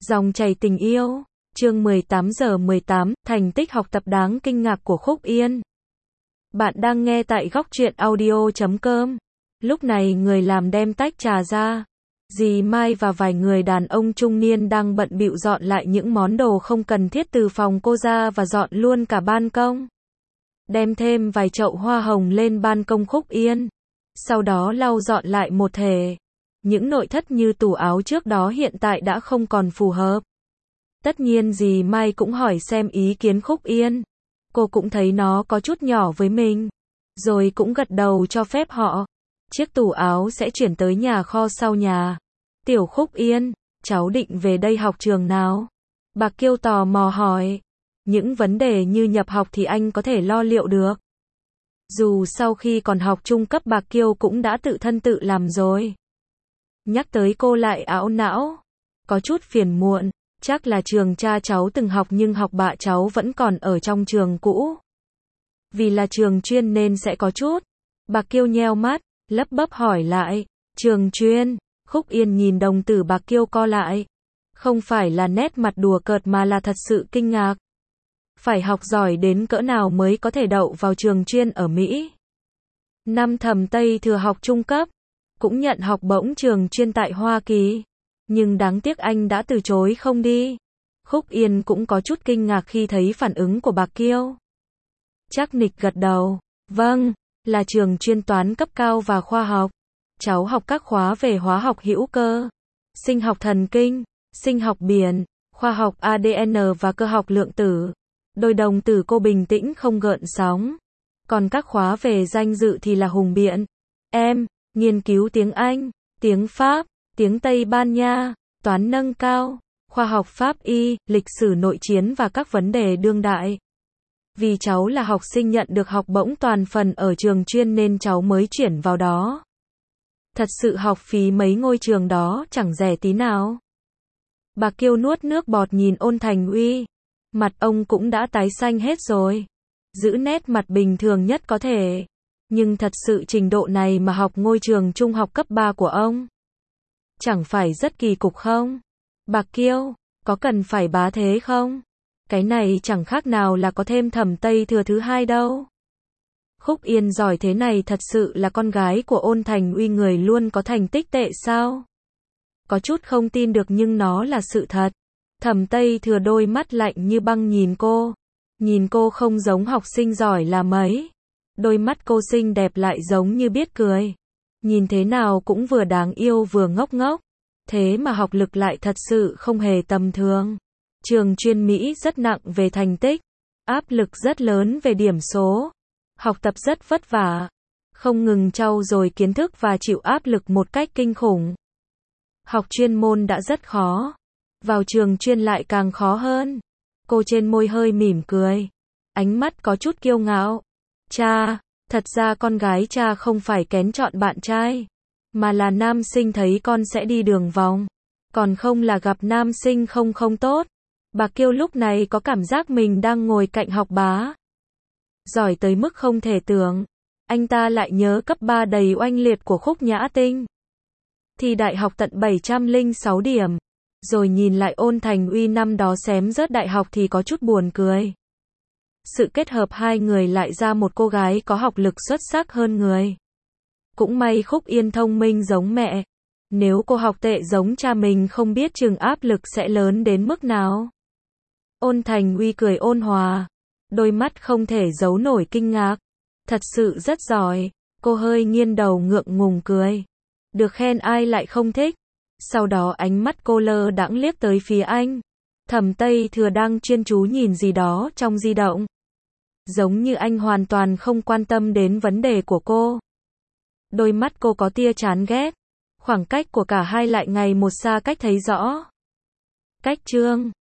Dòng chảy tình yêu, chương 18 giờ 18, thành tích học tập đáng kinh ngạc của Khúc Yên. Bạn đang nghe tại góc truyện audio.com. Lúc này người làm đem tách trà ra. Dì Mai và vài người đàn ông trung niên đang bận bịu dọn lại những món đồ không cần thiết từ phòng cô ra và dọn luôn cả ban công. Đem thêm vài chậu hoa hồng lên ban công Khúc Yên. Sau đó lau dọn lại một thể. Những nội thất như tủ áo trước đó hiện tại đã không còn phù hợp. Tất nhiên dì Mai cũng hỏi xem ý kiến Khúc Yên. Cô cũng thấy nó có chút nhỏ với mình. Rồi cũng gật đầu cho phép họ. Chiếc tủ áo sẽ chuyển tới nhà kho sau nhà. Tiểu Khúc Yên, cháu định về đây học trường nào? Bạc Kiêu tò mò hỏi. Những vấn đề như nhập học thì anh có thể lo liệu được. Dù sau khi còn học trung cấp Bạc Kiêu cũng đã tự thân tự làm rồi. Nhắc tới cô lại ảo não. Có chút phiền muộn. Chắc là trường cha cháu từng học nhưng học bạ cháu vẫn còn ở trong trường cũ. Vì là trường chuyên nên sẽ có chút. Bạc Kiêu nheo mắt, lấp bấp hỏi lại. Trường chuyên? Khúc Yên nhìn đồng tử Bạc Kiêu co lại. Không phải là nét mặt đùa cợt mà là thật sự kinh ngạc. Phải học giỏi đến cỡ nào mới có thể đậu vào trường chuyên ở Mỹ? Năm Thẩm Tây Thừa học trung cấp. Cũng nhận học bổng trường chuyên tại Hoa Kỳ. Nhưng đáng tiếc anh đã từ chối không đi. Khúc Yên cũng có chút kinh ngạc khi thấy phản ứng của Bạc Kiêu. Chắc nịch gật đầu. Vâng, là trường chuyên toán cấp cao và khoa học. Cháu học các khóa về hóa học hữu cơ, sinh học thần kinh, sinh học biển, khoa học ADN và cơ học lượng tử. Đôi đồng tử cô bình tĩnh không gợn sóng. Còn các khóa về danh dự thì là hùng biện. Em, nghiên cứu tiếng Anh, tiếng Pháp, tiếng Tây Ban Nha, toán nâng cao, khoa học Pháp y, lịch sử nội chiến và các vấn đề đương đại. Vì cháu là học sinh nhận được học bổng toàn phần ở trường chuyên nên cháu mới chuyển vào đó. Thật sự học phí mấy ngôi trường đó chẳng rẻ tí nào. Bạc Kiêu nuốt nước bọt nhìn Ôn Thành Uy. Mặt ông cũng đã tái xanh hết rồi. Giữ nét mặt bình thường nhất có thể. Nhưng thật sự trình độ này mà học ngôi trường trung học cấp 3 của ông. Chẳng phải rất kỳ cục không? Bạc Kiêu, có cần phải bá thế không? Cái này chẳng khác nào là có thêm Thẩm Tây Thừa thứ hai đâu. Khúc Yên giỏi thế này thật sự là con gái của Ôn Thành Uy người luôn có thành tích tệ sao? Có chút không tin được nhưng nó là sự thật. Thẩm Tây Thừa đôi mắt lạnh như băng nhìn cô. Nhìn cô không giống học sinh giỏi là mấy. Đôi mắt cô xinh đẹp lại giống như biết cười. Nhìn thế nào cũng vừa đáng yêu vừa ngốc ngốc. Thế mà học lực lại thật sự không hề tầm thường. Trường chuyên Mỹ rất nặng về thành tích. Áp lực rất lớn về điểm số. Học tập rất vất vả. Không ngừng trau dồi kiến thức và chịu áp lực một cách kinh khủng. Học chuyên môn đã rất khó. Vào trường chuyên lại càng khó hơn. Cô trên môi hơi mỉm cười. Ánh mắt có chút kiêu ngạo. Cha, thật ra con gái cha không phải kén chọn bạn trai. Mà là nam sinh thấy con sẽ đi đường vòng. Còn không là gặp nam sinh không tốt. Bạc Kiêu lúc này có cảm giác mình đang ngồi cạnh học bá. Giỏi tới mức không thể tưởng. Anh ta lại nhớ cấp 3 đầy oanh liệt của Khúc Nhã Tinh. Thi đại học tận 706 điểm. Rồi nhìn lại Ôn Thành Uy năm đó xém rớt đại học thì có chút buồn cười. Sự kết hợp hai người lại ra một cô gái có học lực xuất sắc hơn người. Cũng may Khúc Yên thông minh giống mẹ. Nếu cô học tệ giống cha mình không biết chừng áp lực sẽ lớn đến mức nào. Ôn Thành Uy cười ôn hòa. Đôi mắt không thể giấu nổi kinh ngạc. Thật sự rất giỏi. Cô hơi nghiêng đầu ngượng ngùng cười. Được khen ai lại không thích. Sau đó ánh mắt cô lơ đãng liếc tới phía anh. Thẩm Tây Thừa đang chuyên chú nhìn gì đó trong di động. Giống như anh hoàn toàn không quan tâm đến vấn đề của cô. Đôi mắt cô có tia chán ghét. Khoảng cách của cả hai lại ngày một xa cách thấy rõ. Cách chương